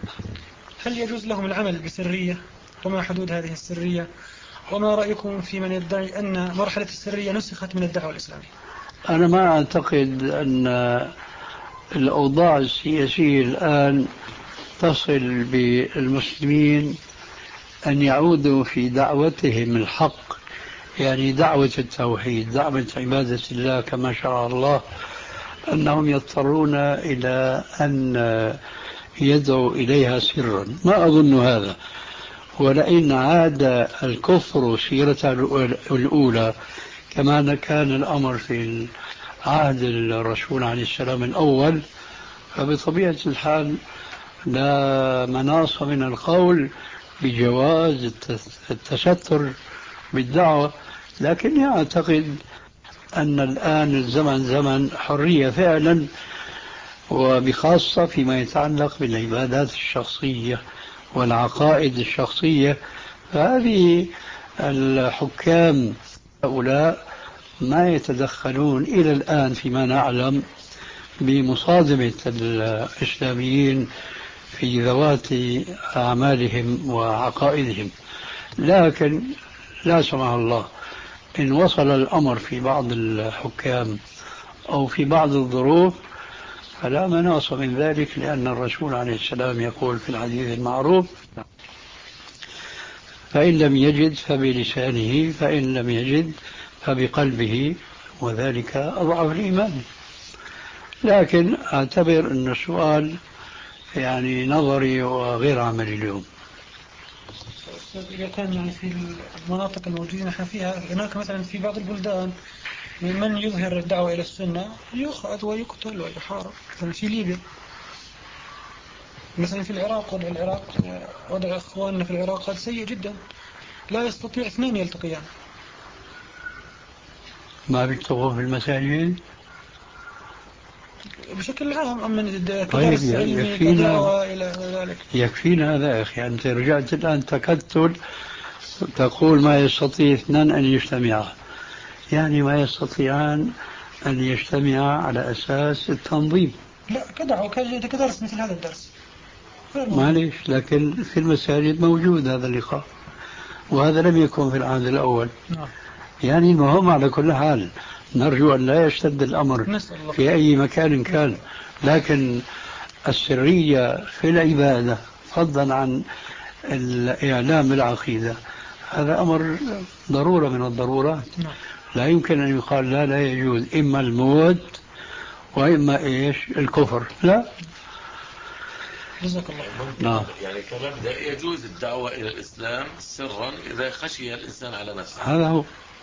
هل يجوز لهم العمل بسرية؟ وما حدود هذه السرية؟ وما رأيكم في من يدعي أن مرحلة السرية نسخت من الدعوة الإسلامية؟ أنا ما أعتقد أن الأوضاع السياسية الآن تصل بالمسلمين أن يعودوا في دعوتهم الحق، يعني دعوة التوحيد، دعوة عبادة الله كما شرع الله، أنهم يضطرون إلى أن يدعوا إليها سرا. ما أظن هذا. ولئن عاد الكفر سيرته الأولى كما كان الأمر في عهد الرسول عليه السلام الأول، فبطبيعة الحال لا مناص من القول بجواز التستر بالدعوة. لكن أعتقد أن الآن الزمن زمن حرية فعلا، وبخاصة فيما يتعلق بالعبادات الشخصية والعقائد الشخصية. فهذه الحكام هؤلاء ما يتدخلون إلى الآن فيما نعلم بمصادمة الإسلاميين في ذوات أعمالهم وعقائدهم. لكن لا سمح الله إن وصل الأمر في بعض الحكام أو في بعض الظروف فلا مناص من ذلك، لأن الرسول عليه السلام يقول في الحديث المعروف: فإن لم يجد فبلسانه، فإن لم يجد فبقلبه، وذلك أضعف الإيمان. لكن أعتبر أن السؤال يعني نظري وغير عملي اليوم. إذا كان يعني في المناطق الموجودة نحن فيها، هناك مثلا في بعض البلدان من يظهر الدعوة إلى السنة يؤخذ ويقتل ويحارب، مثلا في ليبيا، مثلا في العراق. وضع العراق وضع إخواننا في العراق هذا سيء جدا، لا يستطيع اثنين يلتقيان. ما بيكتبوا في المساجد بشكل عام، أما طيب كدرس علمي كدعوة إلى ذلك. يكفينا هذا يا أخي. أنت رجعت الآن تكتل، تقول ما يستطيع اثنان أن يجتمعا، يعني ما يستطيعان أن يجتمعا على أساس التنظيم. لا، كدعوة كدرس مثل هذا الدرس معليش، لكن في المساجد موجود هذا اللقاء، وهذا لم يكن في العهد الأول. نعم. يعني المهم على كل حال نرجو أن لا يشتد الأمر في أي مكان كان، لكن السرية في العبادة فضلا عن الإعلام بالعقيدة هذا أمر ضرورة من الضرورات. لا يمكن أن يقال لا لا يجوز، إما الموت وإما إيش الكفر. لا. جزاك الله. نعم. يعني كمبدأ يجوز الدعوة إلى الإسلام سرا إذا خشي الإنسان على نفسه. هذا هو.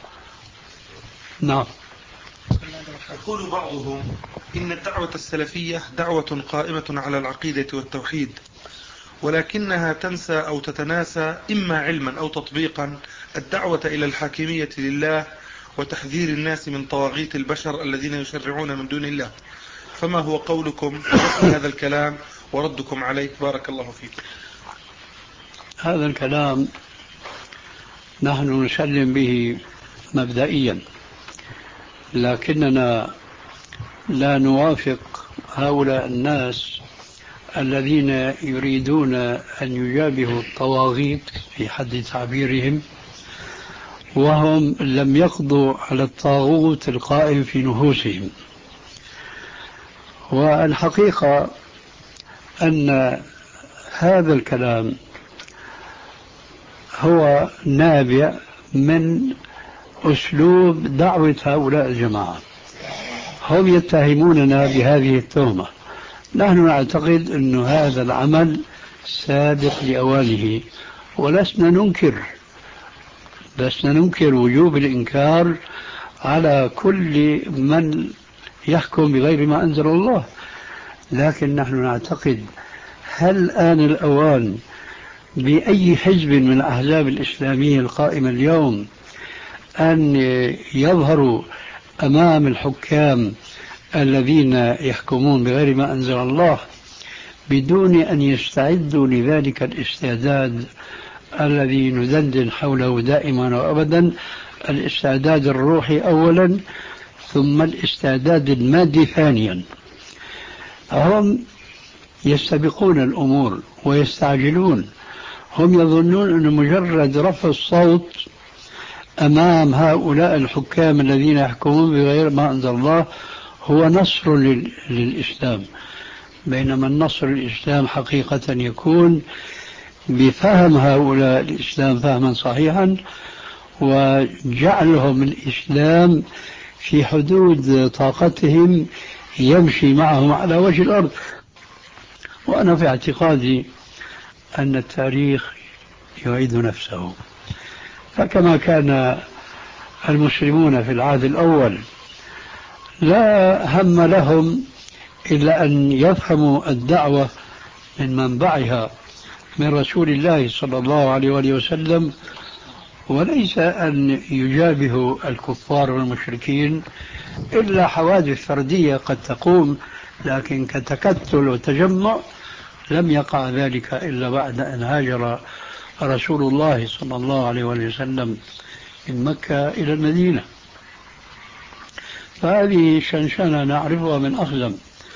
نعم. يقول بعضهم إن الدعوة السلفية دعوة قائمة على العقيدة والتوحيد، ولكنها تنسى أو تتناسى إما علما أو تطبيقا الدعوة إلى الحاكمية لله وتحذير الناس من طواغيت البشر الذين يشرعون من دون الله. فما هو قولكم في هذا الكلام وردكم عليه؟ بارك الله فيكم. هذا الكلام نحن نسلم به مبدئيا، لكننا لا نوافق هؤلاء الناس الذين يريدون أن يجابهوا الطواغيت في حد تعبيرهم، وهم لم يقضوا على الطاغوت القائم في نفوسهم. والحقيقة أن هذا الكلام هو نابع من أسلوب دعوة هؤلاء الجماعة. هم يتهموننا بهذه التهمة، نحن نعتقد أن هذا العمل سابق لأوانه، ولسنا ننكر لسنا ننكر وجوب الإنكار على كل من يحكم بغير ما أنزل الله، لكن نحن نعتقد هل آن الأوان بأي حزب من الأحزاب الإسلامية القائمة اليوم أن يظهروا أمام الحكام الذين يحكمون بغير ما أنزل الله بدون أن يستعدوا لذلك الاستعداد الذي ندندن حوله دائما وأبدا، الاستعداد الروحي أولا ثم الاستعداد المادي ثانيا. هم يستبقون الأمور ويستعجلون، هم يظنون أن مجرد رفع الصوت أمام هؤلاء الحكام الذين يحكمون بغير ما أنزل الله هو نصر للإسلام، بينما النصر للإسلام حقيقة يكون بفهم هؤلاء الإسلام فهما صحيحا، وجعلهم الإسلام في حدود طاقتهم يمشي معهم على وجه الأرض. وأنا في اعتقادي أن التاريخ يعيد نفسه، فكما كان المسلمون في العهد الأول لا هم لهم إلا أن يفهموا الدعوة من منبعها من رسول الله صلى الله عليه وآله وسلم، وليس أن يجابهوا الكفار والمشركين إلا حوادث فردية قد تقوم، لكن كتكتل وتجمع لم يقع ذلك إلا بعد أن هاجر رسول الله صلى الله عليه وآله وسلم من مكة إلى المدينة. فهذه شنشنة نعرفها من أقدم،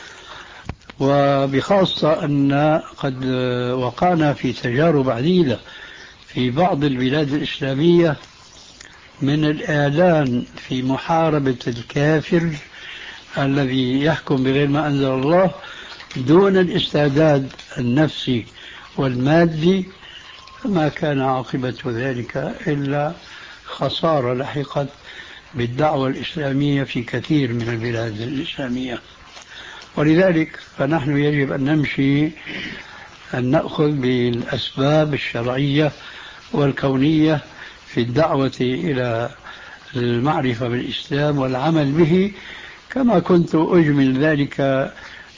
وبخاصة أن قد وقعنا في تجارب عديدة في بعض البلاد الإسلامية من الإعلان في محاربة الكافر الذي يحكم بغير ما أنزل الله دون الاستعداد النفسي والمادي، ما كان عاقبة ذلك إلا خسارة لحقت بالدعوة الإسلامية في كثير من البلاد الإسلامية. ولذلك فنحن يجب أن نمشي أن نأخذ بالأسباب الشرعية والكونية في الدعوة إلى المعرفة بالإسلام والعمل به، كما كنت أجمل ذلك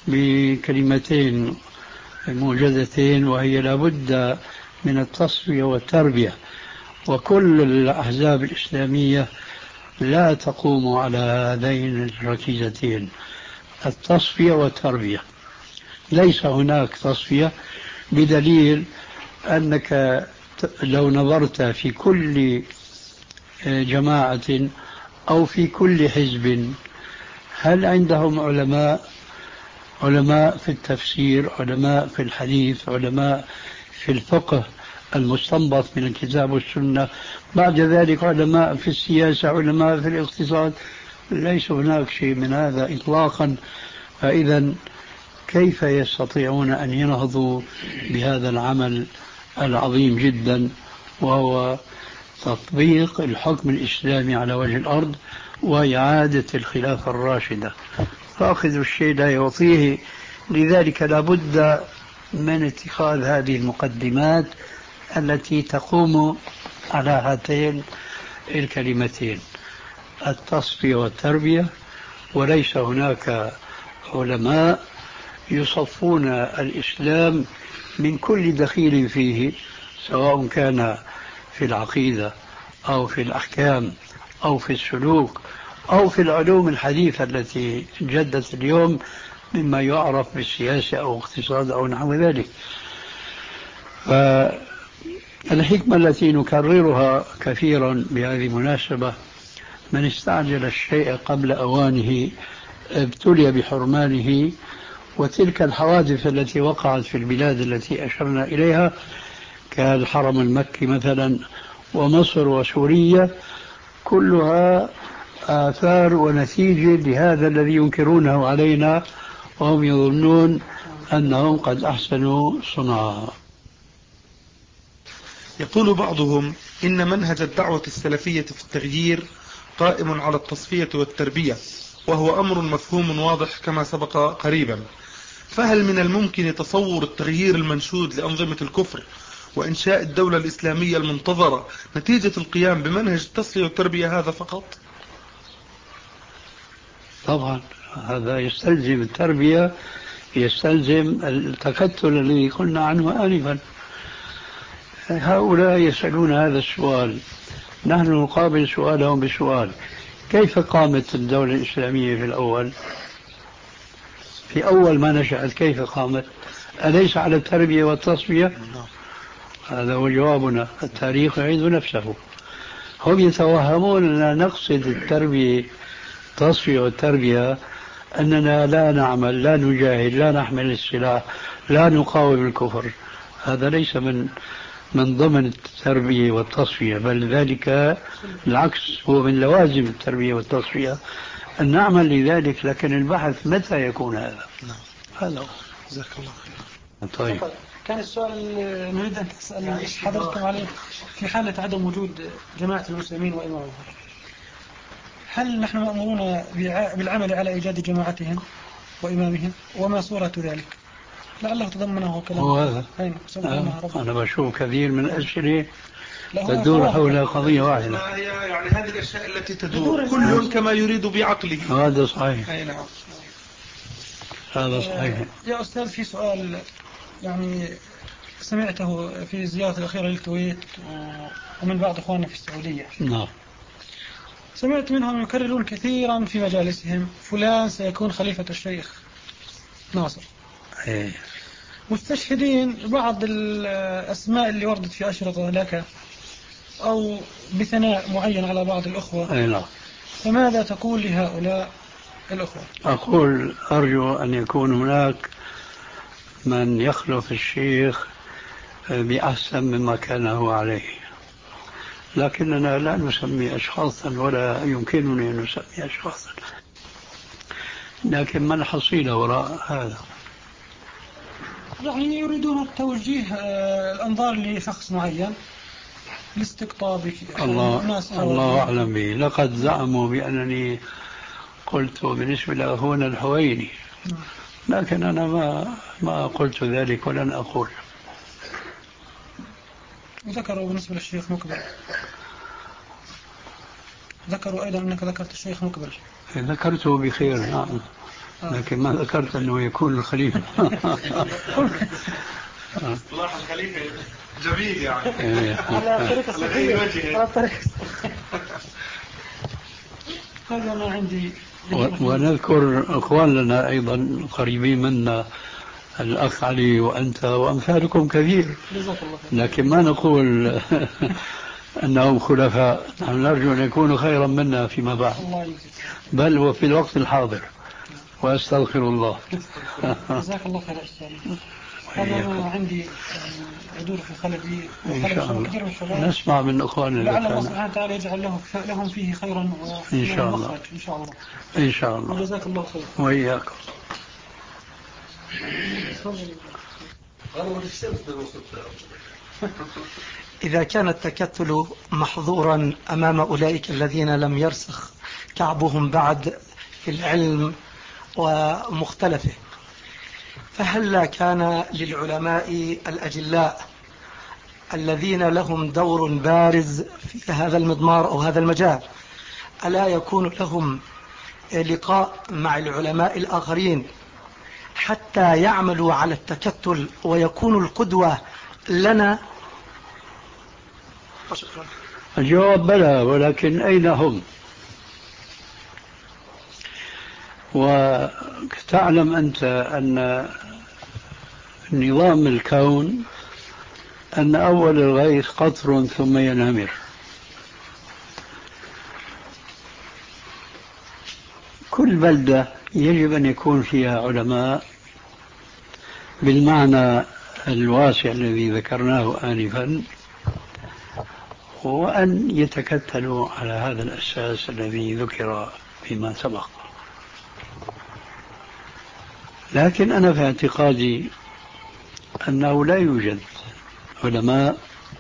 بكلمتين موجزتين، وهي لابد من التصفية والتربية. وكل الأحزاب الإسلامية لا تقوم على هذين الركيزتين، التصفية والتربية. ليس هناك تصفية، بدليل أنك لو نظرت في كل جماعة أو في كل حزب هل عندهم علماء علماء في التفسير، علماء في الحديث، علماء في الفقه المستنبط من الكتاب والسنة، بعد ذلك علماء في السياسة، علماء في الاقتصاد؟ ليس هناك شيء من هذا إطلاقا. فإذا كيف يستطيعون أن ينهضوا بهذا العمل العظيم جدا، وهو تطبيق الحكم الإسلامي على وجه الأرض وإعادة الخلافة الراشدة؟ فأخذ الشيء لا يعطيه. لذلك لابد من اتخاذ هذه المقدمات التي تقوم على هاتين الكلمتين، التصفية والتربية. وليس هناك علماء يصفون الإسلام من كل دخيل فيه، سواء كان في العقيدة أو في الأحكام أو في السلوك أو في العلوم الحديثة التي جدت اليوم مما يعرف بالسياسة أو اقتصاد أو نحو ذلك. الحكمة التي نكررها كثيرا بهذه المناسبة: من استعجل الشيء قبل أوانه ابتلي بحرمانه. وتلك الحوادث التي وقعت في البلاد التي أشرنا إليها كالحرم المكي مثلا ومصر وسوريا كلها آثار ونتيجة لهذا الذي ينكرونه علينا وهم يظنون أنهم قد أحسنوا صنعا. يقول بعضهم إن منهج الدعوة السلفية في التغيير قائم على التصفية والتربية، وهو أمر مفهوم واضح كما سبق قريبا، فهل من الممكن تصور التغيير المنشود لأنظمة الكفر وإنشاء الدولة الإسلامية المنتظرة نتيجة القيام بمنهج التصفية والتربية هذا فقط؟ طبعا هذا يستلزم التربية، يستلزم التكتل الذي قلنا عنه آنفا. هؤلاء يسألون هذا السؤال، نحن نقابل سؤالهم بسؤال: كيف قامت الدولة الإسلامية في الأول؟ في أول ما نشأت كيف قامت؟ أليس على التربية والتصفية؟ هذا هو جوابنا، التاريخ يعيد نفسه. هم يتوهمون أننا نقصد التربية التصفية والتربية أننا لا نعمل، لا نجاهد، لا نحمل السلاح، لا نقاوم الكفر. هذا ليس من من ضمن التربية والتصفية، بل ذلك العكس، هو من لوازم التربية والتصفية أن نعمل لذلك. لكن البحث متى يكون هذا؟ هذا هو. جزاك الله خير. طيب، كان السؤال نريد أن تسأل حضرتكم عليه: في حالة عدم وجود جماعة المسلمين وإمامهم، هل نحن مأمورون بالعمل على إيجاد جماعتهم وإمامهم؟ وما صورة ذلك؟ لعله تضمنه كلام هو هذا. آه. أنا بشوف كثير من الأسئلة تدور حول قضية واحدة. هي يعني هذه الأشياء التي تدور كل كما يريد بعقله. هذا صحيح. أي نعم. هذا صحيح. يا أستاذ، في سؤال يعني سمعته في الزيارة الأخيرة للكويت ومن بعض إخواننا في السعودية. نعم. سمعت منهم يكررون كثيرا في مجالسهم: فلان سيكون خليفة الشيخ ناصر. إيه. مستشهدين بعض الأسماء اللي وردت في أشرطة لك أو بثناء معين على بعض الأخوة. أي نعم. فماذا تقول لهؤلاء الأخوة؟ أقول أرجو أن يكون هناك من يخلف الشيخ بأحسن مما كان هو عليه، لكننا لا نسمي أشخاصا ولا يمكنني أن نسمي أشخاصا، لكن ما الحصيلة وراء هذا؟ يعني يريدون توجيه الأنظار لشخص معين لاستقطاب الله الله أعلم به. لقد زعموا بأنني قلت بالنسبة لأخونا الحويني، لكن أنا ما ما قلت ذلك ولن أقول. ذكروا بالنسبة للشيخ مقبل، ذكروا أيضا أنك ذكرت الشيخ مقبل. ذكرته بخير نعم، لكن ما ذكرت أنه يكون الخليفة. الله الخليفة جميل يعني. على طريقة الصحيح، على طريقة هذا ما عندي. ونذكر أخواننا أيضا قريبين منا، الأخ علي وأنت وأمثالكم كثير، لكن ما نقول أنهم خلفاء. نحن نرجو أن يكونوا خيرا منا فيما بعد، بل وفي الوقت الحاضر، وأستغفر الله. جزاك الله خير أستاذ. هذا ما عندي يدور في خلدي وخلد كثير من الشباب. نسمع من أخواننا. لعل الله سبحانه وتعالى يجعل له لهم فيه خيرا إن شاء الله. إن شاء الله. إن شاء الله. وجزاك الله خير. وإياكم. إذا كان التكتل محظورا أمام أولئك الذين لم يرسخ كعبهم بعد في العلم ومختلفه، فهل كان للعلماء الأجلاء الذين لهم دور بارز في هذا المضمار أو هذا المجال ألا يكون لهم لقاء مع العلماء الآخرين حتى يعملوا على التكتل ويكونوا القدوة لنا؟ الجواب بلى، ولكن أين هم؟ وتعلم أنت أن نظام الكون أن أول الغيث قطر ثم ينهمر. كل بلدة يجب أن يكون فيها علماء بالمعنى الواسع الذي ذكرناه آنفا، وأن يتكتلوا على هذا الأساس الذي ذكر فيما سبق. لكن أنا في اعتقادي أنه لا يوجد علماء،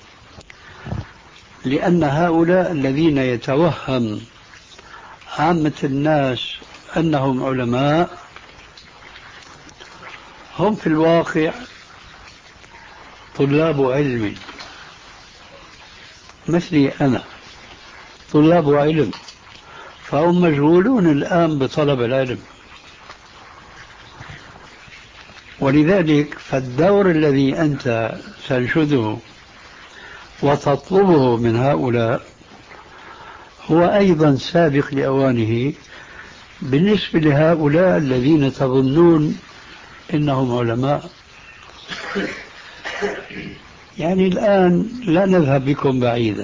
لأن هؤلاء الذين يتوهم عامة الناس أنهم علماء هم في الواقع طلاب علم مثلي أنا، طلاب علم، فهم مشغولون الآن بطلب العلم. ولذلك فالدور الذي أنت تنشده وتطلبه من هؤلاء هو أيضا سابق لأوانه بالنسبة لهؤلاء الذين تظنون إنهم علماء. يعني الآن لا نذهب بكم بعيدا.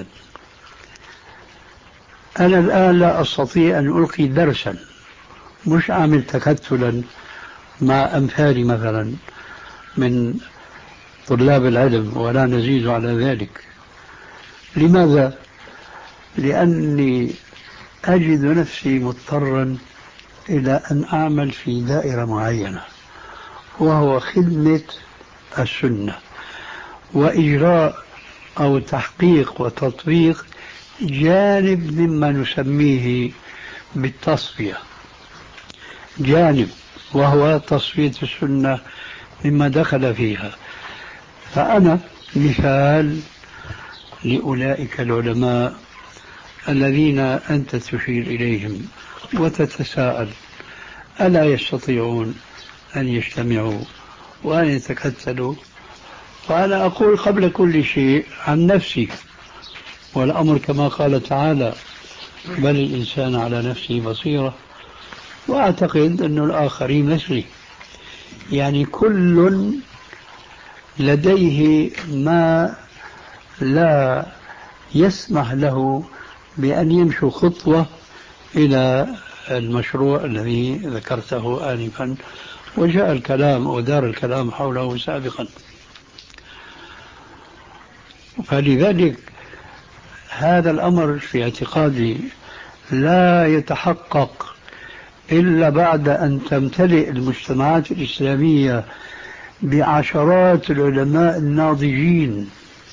أنا الآن لا أستطيع أن ألقي درسا، مش أعمل تكتلا مع أمثالي مثلا من طلاب العلم ولا نزيد على ذلك. لماذا؟ لأني أجد نفسي مضطرا إلى أن أعمل في دائرة معينة، وهو خدمة السنة وإجراء أو تحقيق وتطبيق جانب مما نسميه بالتصفية، جانب وهو تصفية السنة مما دخل فيها. فأنا مثال لأولئك العلماء الذين أنت تشير إليهم وتتساءل ألا يستطيعون أن يجتمعوا وأن يتكتلوا؟ وأنا أقول قبل كل شيء عن نفسي، والأمر كما قال تعالى بل الإنسان على نفسه بصيرة، وأعتقد أن الآخرين مثلي. يعني كل لديه ما لا يسمح له بأن يمشي خطوة إلى المشروع الذي ذكرته آنفا وجاء الكلام ودار الكلام حوله سابقا. فلذلك هذا الأمر في اعتقادي لا يتحقق إلا بعد أن تمتلئ المجتمعات الإسلامية بعشرات العلماء الناضجين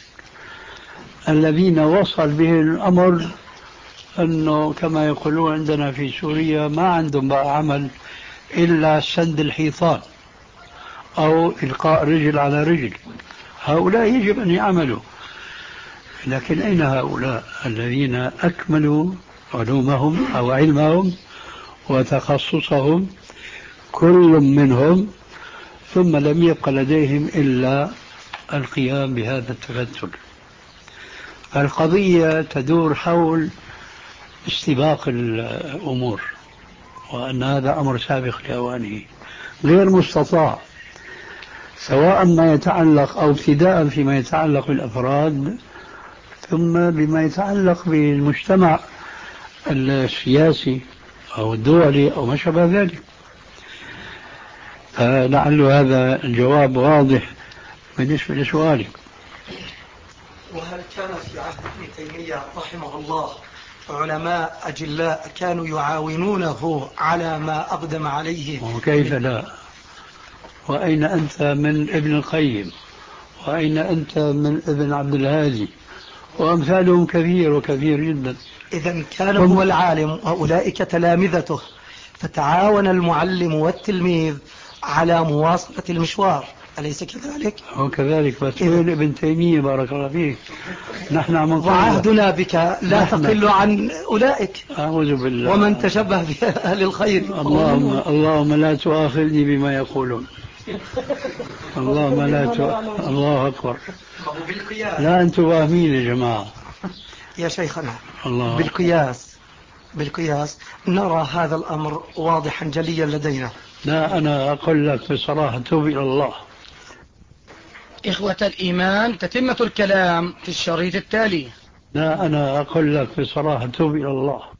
الذين وصل بهم الأمر أنه كما يقولون عندنا في سوريا ما عندهم بقى عمل إلا سند الحيطان أو إلقاء رجل على رجل. هؤلاء يجب أن يعملوا، لكن أين هؤلاء الذين أكملوا علومهم أو علمهم وتخصصهم كل منهم ثم لم يبق لديهم إلا القيام بهذا التكتل؟ القضية تدور حول استباق الأمور، وأن هذا أمر سابق لأوانه غير مستطاع، سواء ما يتعلق أو ابتداء فيما يتعلق بالأفراد ثم بما يتعلق بالمجتمع السياسي أو الدولي أو ما شابه ذلك. فلعل هذا الجواب واضح بالنسبة لسؤالك. وهل كان في عهد ابن تيمية رحمه الله علماء أجلاء كانوا يعاونونه على ما أقدم عليه؟ وكيف لا؟ وأين أنت من ابن القيم؟ وأين أنت من ابن عبد الهادي؟ وأمثالهم كثير وكثير جدا. إذا كان هو العالم وأولئك تلامذته، فتعاون المعلم والتلميذ على مواصلة المشوار، أليس كذلك؟ هو كذلك، بس وين ابن تيمية بارك الله فيك؟ نحن عم نقول وعهدنا بك لا تقل عن أولئك. أعوذ بالله. ومن تشبه بأهل الخير. اللهم اللهم لا تؤاخذني بما يقولون. اللهم لا تؤاخذ. الله أكبر. لا أنتم فاهمين يا جماعة. يا شيخنا الله. بالقياس بالقياس نرى هذا الأمر واضحا جليا لدينا. لا أنا أقول لك بصراحة توب إلى الله. إخوة الإيمان تتمة الكلام في الشريط التالي. لا، أنا أقول لك بصراحة توب إلى الله.